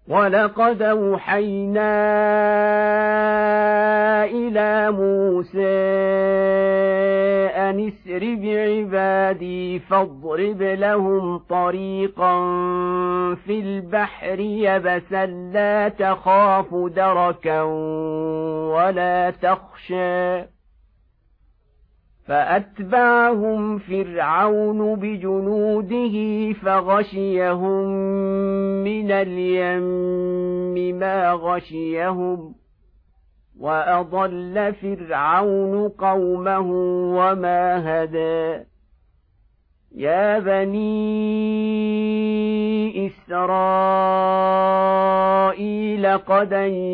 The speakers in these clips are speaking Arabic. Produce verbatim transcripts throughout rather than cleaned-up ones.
ولقد أوحينا إلى موسى أن اسر بعبادي فاضرب لهم طريقا في البحر يبسا لا تخاف دركا ولا تخشى فأتبعهم فرعون بجنوده فغشيهم من اليم ما غشيهم وأضل فرعون قومه وما هدى يا بني إسرائيل قد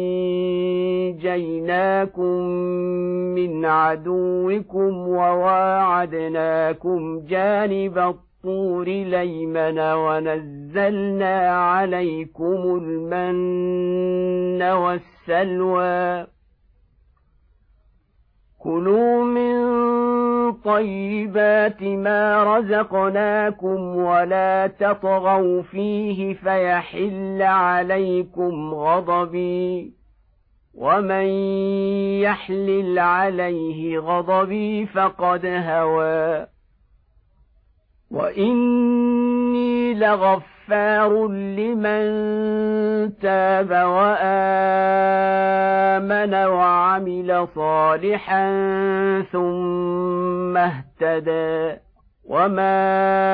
أنجيناكم من عدوكم وواعدناكم جانب الطور الأيمن ونزلنا عليكم المن والسلوى كلوا من طيبات ما رزقناكم ولا تطغوا فيه فيحل عليكم غضبي ومن يحلل عليه غضبي فقد هوى وإني لغفار لمن تاب وآمن وعمل صالحا ثم اهتدى وما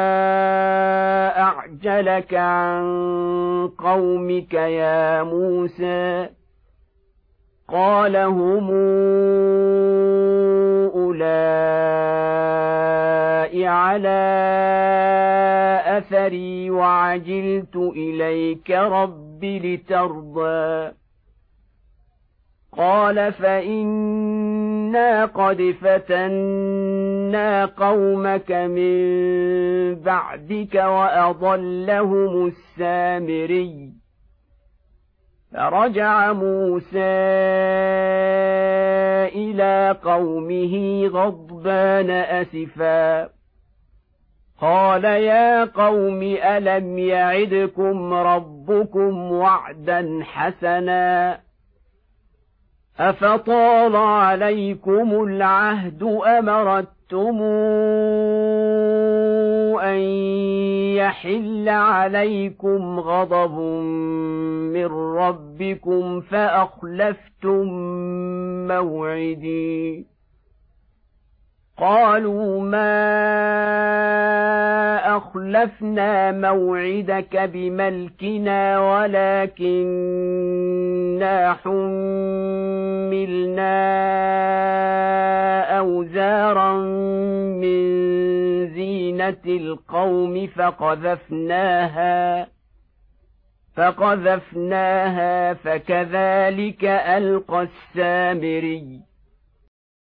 أعجلك عن قومك يا موسى قال هم أولئك على أثري وعجلت إليك رب لترضى قال فإنا قد فتنا قومك من بعدك وأضلهم السامري فرجع موسى إلى قومه غضبان أسفا قال يا قوم ألم يعدكم ربكم وعدا حسنا أفطال عليكم العهد أمرتم أن يحل عليكم غضب من ربكم فأخلفتم موعدي قالوا ما أخلفنا موعدك بملكنا ولكننا حملنا أوزارا من زينة القوم فقذفناها فقذفناها فكذلك ألقى السامري